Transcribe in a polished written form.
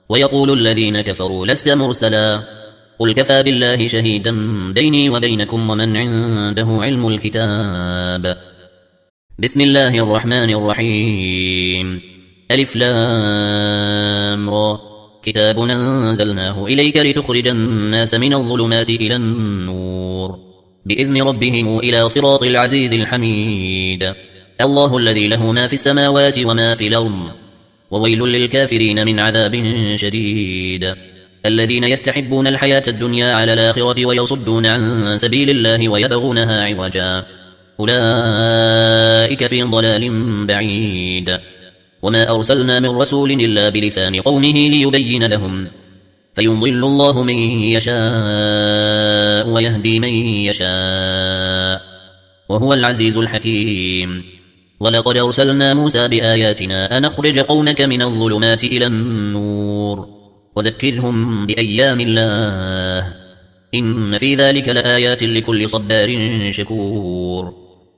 ويقول الذين كفروا لست مرسلا قل كفى بالله شهيدا بيني وبينكم ومن عنده علم الكتاب. بسم الله الرحمن الرحيم. ألف لام را كتاب أنزلناه إليك لتخرج الناس من الظلمات إلى النور بإذن ربهم إلى صراط العزيز الحميد. الله الذي له ما في السماوات وما في الأرض وويل للكافرين من عذاب شديد. الذين يستحبون الحياة الدنيا على الآخرة ويصدون عن سبيل الله ويبغونها عوجا أولئك في ضلال بعيد. وما أرسلنا من رسول إلا بلسان قومه ليبين لهم فيضل الله من يشاء ويهدي من يشاء وهو العزيز الحكيم. ولقد أرسلنا موسى بآياتنا أن أخرج قومك من الظلمات إلى النور وذكرهم بأيام الله إن في ذلك لآيات لكل صبار شكور.